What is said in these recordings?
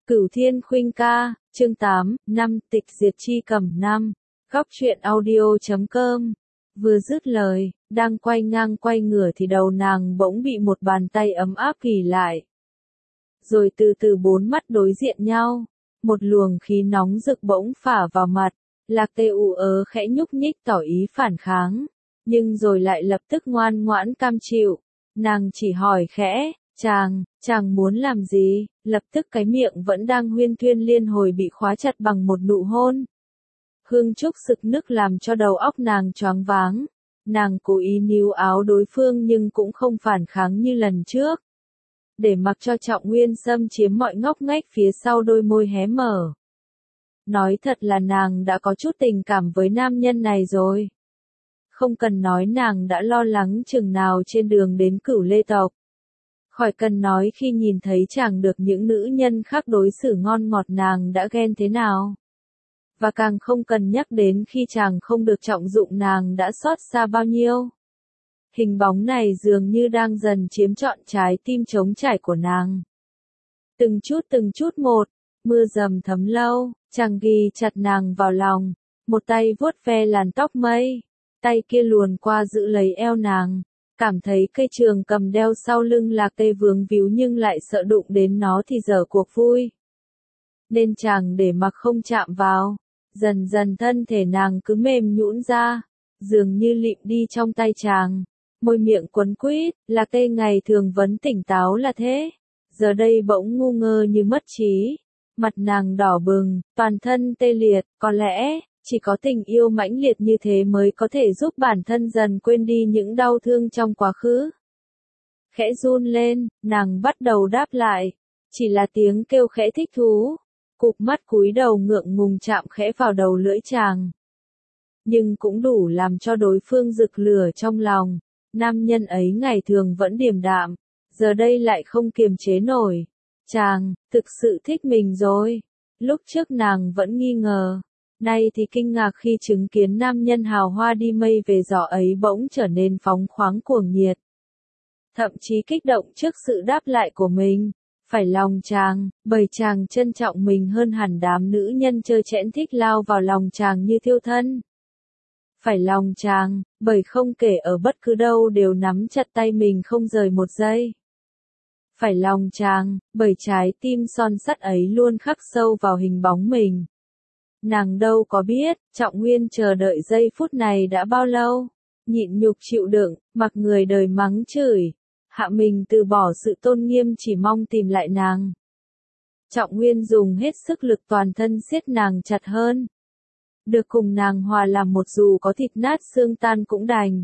Cửu Thiên Khuynh Ca, chương 8, năm Tịch Diệt Chi Cầm 5. Góc truyện audio.com. Vừa dứt lời, đang quay ngang quay ngửa thì đầu nàng bỗng bị một bàn tay ấm áp ghì lại. Rồi từ từ bốn mắt đối diện nhau, một luồng khí nóng rực bỗng phả vào mặt, Lạc Tê ù ớ khẽ nhúc nhích tỏ ý phản kháng, nhưng rồi lại lập tức ngoan ngoãn cam chịu. Nàng chỉ hỏi khẽ, chàng muốn làm gì? Lập tức cái miệng vẫn đang huyên thuyên liên hồi bị khóa chặt bằng một nụ hôn. Hương trúc sực nức làm cho đầu óc nàng choáng váng. Nàng cố ý níu áo đối phương nhưng cũng không phản kháng như lần trước. Để mặc cho Trọng Nguyên xâm chiếm mọi ngóc ngách phía sau đôi môi hé mở. Nói thật là nàng đã có chút tình cảm với nam nhân này rồi. Không cần nói nàng đã lo lắng chừng nào trên đường đến Cửu Lê tộc. Khỏi cần nói khi nhìn thấy chàng được những nữ nhân khác đối xử ngon ngọt nàng đã ghen thế nào. Và càng không cần nhắc đến khi chàng không được trọng dụng nàng đã xót xa bao nhiêu. Hình bóng này dường như đang dần chiếm trọn trái tim trống trải của nàng. Từng chút một, mưa dầm thấm lâu, chàng ghi chặt nàng vào lòng, một tay vuốt ve làn tóc mây, tay kia luồn qua giữ lấy eo nàng. Cảm thấy cây trường cầm đeo sau lưng Lạc Tê vướng víu nhưng lại sợ đụng đến nó thì dở cuộc vui. Nên chàng để mặc không chạm vào, dần dần thân thể nàng cứ mềm nhũn ra, dường như lịm đi trong tay chàng. Môi miệng quấn quýt, Lạc Tê ngày thường vẫn tỉnh táo là thế, giờ đây bỗng ngu ngơ như mất trí. Mặt nàng đỏ bừng, toàn thân tê liệt, có lẽ chỉ có tình yêu mãnh liệt như thế mới có thể giúp bản thân dần quên đi những đau thương trong quá khứ. Khẽ run lên, nàng bắt đầu đáp lại, chỉ là tiếng kêu khẽ thích thú, cụp mắt cúi đầu ngượng ngùng chạm khẽ vào đầu lưỡi chàng. Nhưng cũng đủ làm cho đối phương rực lửa trong lòng, nam nhân ấy ngày thường vẫn điềm đạm, giờ đây lại không kiềm chế nổi. Chàng, thực sự thích mình rồi. Lúc trước nàng vẫn nghi ngờ. Nay thì kinh ngạc khi chứng kiến nam nhân hào hoa đi mây về gió ấy bỗng trở nên phóng khoáng cuồng nhiệt. Thậm chí kích động trước sự đáp lại của mình. Phải lòng chàng, bởi chàng trân trọng mình hơn hẳn đám nữ nhân trơ trẽn thích lao vào lòng chàng như thiêu thân. Phải lòng chàng, bởi không kể ở bất cứ đâu đều nắm chặt tay mình không rời một giây. Phải lòng chàng, bởi trái tim son sắt ấy luôn khắc sâu vào hình bóng mình. Nàng đâu có biết, Trọng Nguyên chờ đợi giây phút này đã bao lâu, nhịn nhục chịu đựng, mặc người đời mắng chửi, hạ mình từ bỏ sự tôn nghiêm chỉ mong tìm lại nàng. Trọng Nguyên dùng hết sức lực toàn thân siết nàng chặt hơn. Được cùng nàng hòa làm một dù có thịt nát xương tan cũng đành.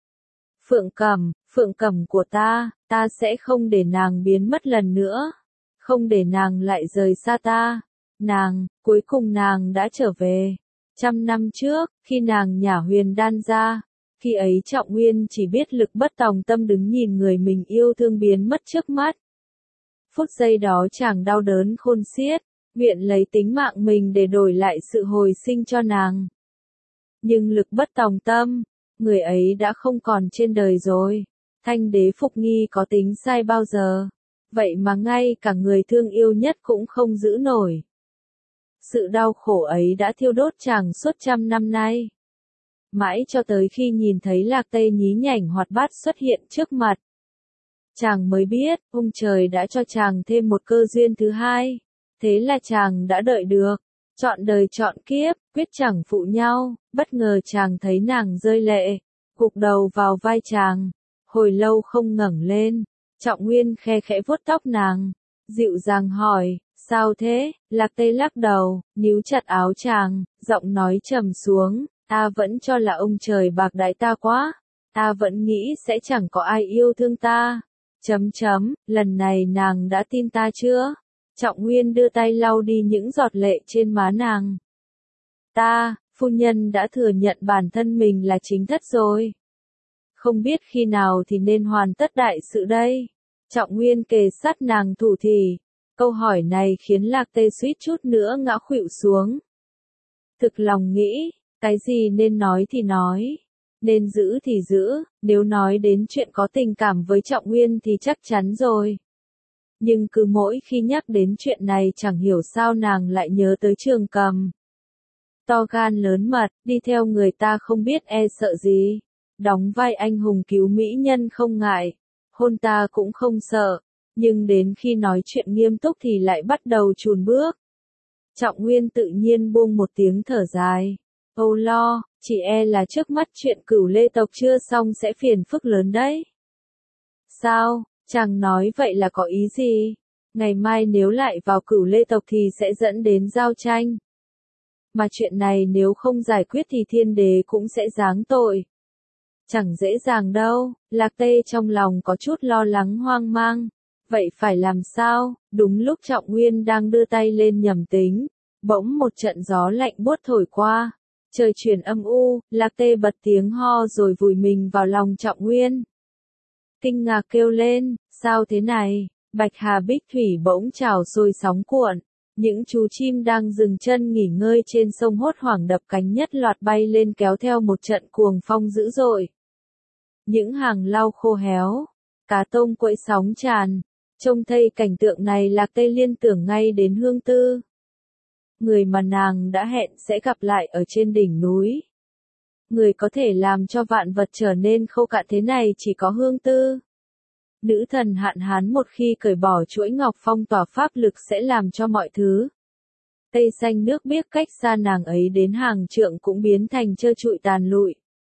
Phượng Cẩm của ta sẽ không để nàng biến mất lần nữa, không để nàng lại rời xa ta. Cuối cùng nàng đã trở về. 100 năm trước, khi nàng nhả huyền đan ra, khi ấy Trọng Nguyên chỉ biết lực bất tòng tâm đứng nhìn người mình yêu thương biến mất trước mắt. Phút giây đó chàng đau đớn khôn xiết, nguyện lấy tính mạng mình để đổi lại sự hồi sinh cho nàng. Nhưng lực bất tòng tâm, người ấy đã không còn trên đời rồi. Thanh đế Phục Nghi có tính sai bao giờ, vậy mà ngay cả người thương yêu nhất cũng không giữ nổi. Sự đau khổ ấy đã thiêu đốt chàng suốt 100 năm nay. Mãi cho tới khi nhìn thấy Lạc Tê nhí nhảnh hoạt bát xuất hiện trước mặt. Chàng mới biết, ông trời đã cho chàng thêm một cơ duyên thứ hai. Thế là chàng đã đợi được. Chọn đời chọn kiếp, quyết chẳng phụ nhau. Bất ngờ chàng thấy nàng rơi lệ. Gục đầu vào vai chàng. Hồi lâu không ngẩng lên. Trọng Nguyên khe khẽ vuốt tóc nàng. Dịu dàng hỏi, sao thế? Lạc Tê lắc đầu, níu chặt áo chàng, giọng nói trầm xuống, ta vẫn cho là ông trời bạc đãi ta quá, ta vẫn nghĩ sẽ chẳng có ai yêu thương ta. Lần này nàng đã tin ta chưa? Trọng Nguyên đưa tay lau đi những giọt lệ trên má nàng. Phu nhân đã thừa nhận bản thân mình là chính thất rồi. Không biết khi nào thì nên hoàn tất đại sự đây? Trọng Nguyên kề sát nàng thủ thỉ. Câu hỏi này khiến Lạc Tê suýt chút nữa ngã khuỵu xuống. Thực lòng nghĩ, cái gì nên nói thì nói, nên giữ thì giữ, nếu nói đến chuyện có tình cảm với Trọng Nguyên thì chắc chắn rồi. Nhưng cứ mỗi khi nhắc đến chuyện này chẳng hiểu sao nàng lại nhớ tới Trường Cầm. To gan lớn mật, đi theo người ta không biết e sợ gì. Đóng vai anh hùng cứu mỹ nhân không ngại. Hôn ta cũng không sợ. Nhưng đến khi nói chuyện nghiêm túc thì lại bắt đầu chùn bước. Trọng Nguyên tự nhiên buông một tiếng thở dài. Âu lo, chỉ e là trước mắt chuyện Cửu Lê tộc chưa xong sẽ phiền phức lớn đấy. Sao, chàng nói vậy là có ý gì? Ngày mai nếu lại vào Cửu Lê tộc thì sẽ dẫn đến giao tranh. Mà chuyện này nếu không giải quyết thì thiên đế cũng sẽ giáng tội. Chẳng dễ dàng đâu, Lạc Tê trong lòng có chút lo lắng hoang mang. Vậy phải làm sao? Đúng lúc Trọng Nguyên đang đưa tay lên nhầm tính, bỗng một trận gió lạnh buốt thổi qua. Trời chuyển âm u, Lạc Tê bật tiếng ho rồi vùi mình vào lòng Trọng Nguyên. Kinh ngạc kêu lên, sao thế này? Bạch Hà Bích Thủy bỗng trào sôi sóng cuộn. Những chú chim đang dừng chân nghỉ ngơi trên sông hốt hoảng đập cánh nhất loạt bay lên kéo theo một trận cuồng phong dữ dội. Những hàng lau khô héo, cá tôm quẫy sóng tràn. Trông thấy cảnh tượng này Lạc Tê liên tưởng ngay đến Hương Tư. Người mà nàng đã hẹn sẽ gặp lại ở trên đỉnh núi. Người có thể làm cho vạn vật trở nên khô cạn thế này chỉ có Hương Tư. Nữ thần hạn hán một khi cởi bỏ chuỗi ngọc phong tỏa pháp lực sẽ làm cho mọi thứ. Tây xanh nước biếc cách xa nàng ấy đến hàng trượng cũng biến thành trơ trụi tàn lụi.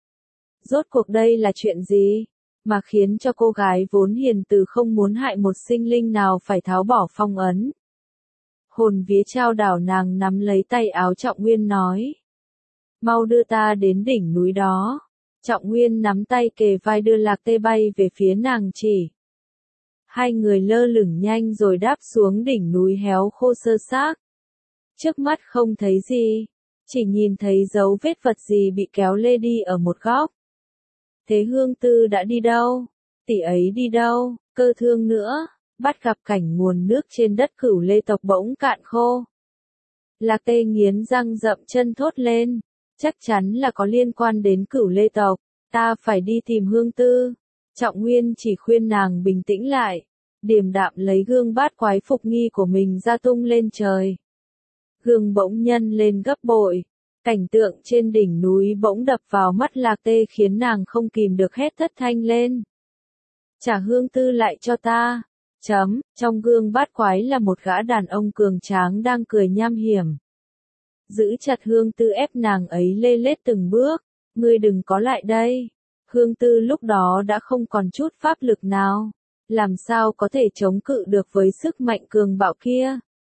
Rốt cuộc đây là chuyện gì? Mà khiến cho cô gái vốn hiền từ không muốn hại một sinh linh nào phải tháo bỏ phong ấn. Hồn vía trao đảo nàng nắm lấy tay áo Trọng Nguyên nói. Mau đưa ta đến đỉnh núi đó. Trọng Nguyên nắm tay kề vai đưa Lạc Tê bay về phía nàng chỉ. Hai người lơ lửng nhanh rồi đáp xuống đỉnh núi héo khô sơ xác. Trước mắt không thấy gì, chỉ nhìn thấy dấu vết vật gì bị kéo lê đi ở một góc. Thế Hương Tư đã đi đâu? Tỷ ấy đi đâu? Cơ Thương nữa, bắt gặp cảnh nguồn nước trên đất Cửu Lê tộc bỗng cạn khô. Lạc Tê nghiến răng dậm chân thốt lên, chắc chắn là có liên quan đến Cửu Lê tộc, ta phải đi tìm Hương Tư. Trọng Nguyên chỉ khuyên nàng bình tĩnh lại, điềm đạm lấy gương bát quái phục nghi của mình ra tung lên trời. Gương bỗng nhân lên gấp bội, cảnh tượng trên đỉnh núi bỗng đập vào mắt Lạc Tê khiến nàng không kìm được hét thất thanh lên. Trả Hương Tư lại cho ta. Trong gương bát quái là một gã đàn ông cường tráng đang cười nham hiểm. Giữ chặt Hương Tư ép nàng ấy lê lết từng bước, ngươi đừng có lại đây. Hương Tư lúc đó đã không còn chút pháp lực nào, làm sao có thể chống cự được với sức mạnh cường bạo kia.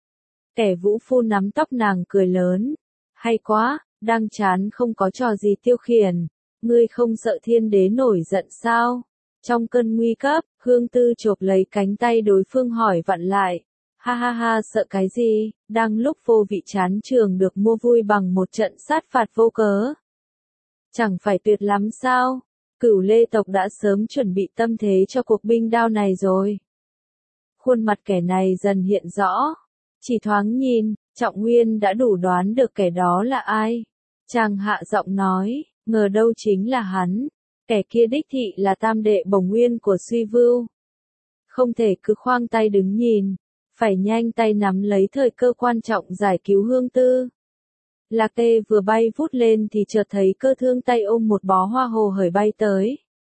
Kẻ vũ phu nắm tóc nàng cười lớn, hay quá, đang chán không có trò gì tiêu khiển, ngươi không sợ thiên đế nổi giận sao? Trong cơn nguy cấp, Hương Tư chộp lấy cánh tay đối phương hỏi vặn lại. Ha ha ha, sợ cái gì, đang lúc vô vị chán trường được mua vui bằng một trận sát phạt vô cớ. Chẳng phải tuyệt lắm sao? Cửu Lê tộc đã sớm chuẩn bị tâm thế cho cuộc binh đao này rồi. Khuôn mặt kẻ này dần hiện rõ. Chỉ thoáng nhìn, Trọng Nguyên đã đủ đoán được kẻ đó là ai. Chàng hạ giọng nói, ngờ đâu chính là hắn. Kẻ kia đích thị là tam đệ Bồng Nguyên của Suy Vưu. Không thể cứ khoang tay đứng nhìn, phải nhanh tay nắm lấy thời cơ quan trọng giải cứu Hương Tư. Lạc Tê vừa bay vút lên thì chợt thấy Cơ Thương tay ôm một bó hoa hồ hởi bay tới.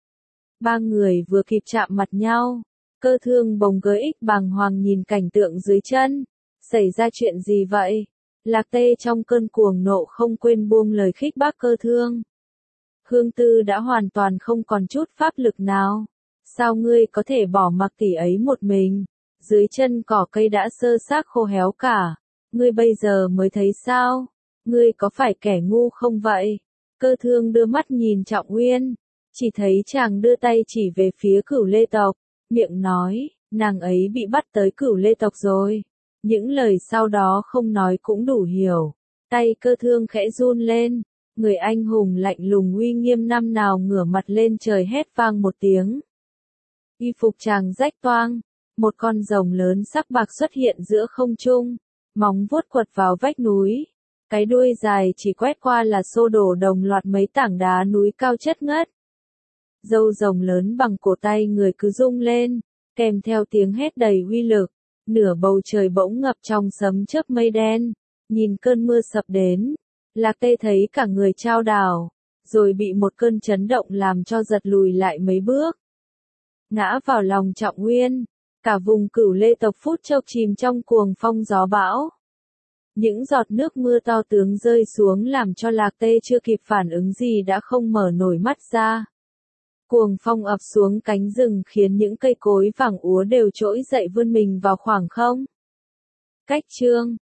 Ba người vừa kịp chạm mặt nhau, Cơ Thương bồng gới ích bàng hoàng nhìn cảnh tượng dưới chân. Xảy ra chuyện gì vậy? Lạc Tê trong cơn cuồng nộ không quên buông lời khích bác Cơ Thương. Hương Tư đã hoàn toàn không còn chút pháp lực nào. Sao ngươi có thể bỏ mặc tỷ ấy một mình? Dưới chân cỏ cây đã sơ xác khô héo cả. Ngươi bây giờ mới thấy sao? Ngươi có phải kẻ ngu không vậy? Cơ Thương đưa mắt nhìn Trọng Nguyên. Chỉ thấy chàng đưa tay chỉ về phía Cửu Lê tộc. Miệng nói, nàng ấy bị bắt tới Cửu Lê tộc rồi. Những lời sau đó không nói cũng đủ hiểu. Tay Cơ Thương khẽ run lên. Người anh hùng lạnh lùng uy nghiêm năm nào ngửa mặt lên trời hét vang một tiếng. Y phục chàng rách toang, một con rồng lớn sắc bạc xuất hiện giữa không trung, móng vuốt quật vào vách núi. Cái đuôi dài chỉ quét qua là xô đổ đồng loạt mấy tảng đá núi cao chất ngất. Râu rồng lớn bằng cổ tay người cứ rung lên, kèm theo tiếng hét đầy uy lực, nửa bầu trời bỗng ngập trong sấm chớp mây đen, nhìn cơn mưa sập đến, Lạc Tê thấy cả người chao đảo, rồi bị một cơn chấn động làm cho giật lùi lại mấy bước, ngã vào lòng Trọng Nguyên, cả vùng Cửu Lê tộc phút chốc chìm trong cuồng phong gió bão. Những giọt nước mưa to tướng rơi xuống làm cho Lạc Tê chưa kịp phản ứng gì đã không mở nổi mắt ra. Cuồng phong ập xuống cánh rừng khiến những cây cối vàng úa đều trỗi dậy vươn mình vào khoảng không. Cách chương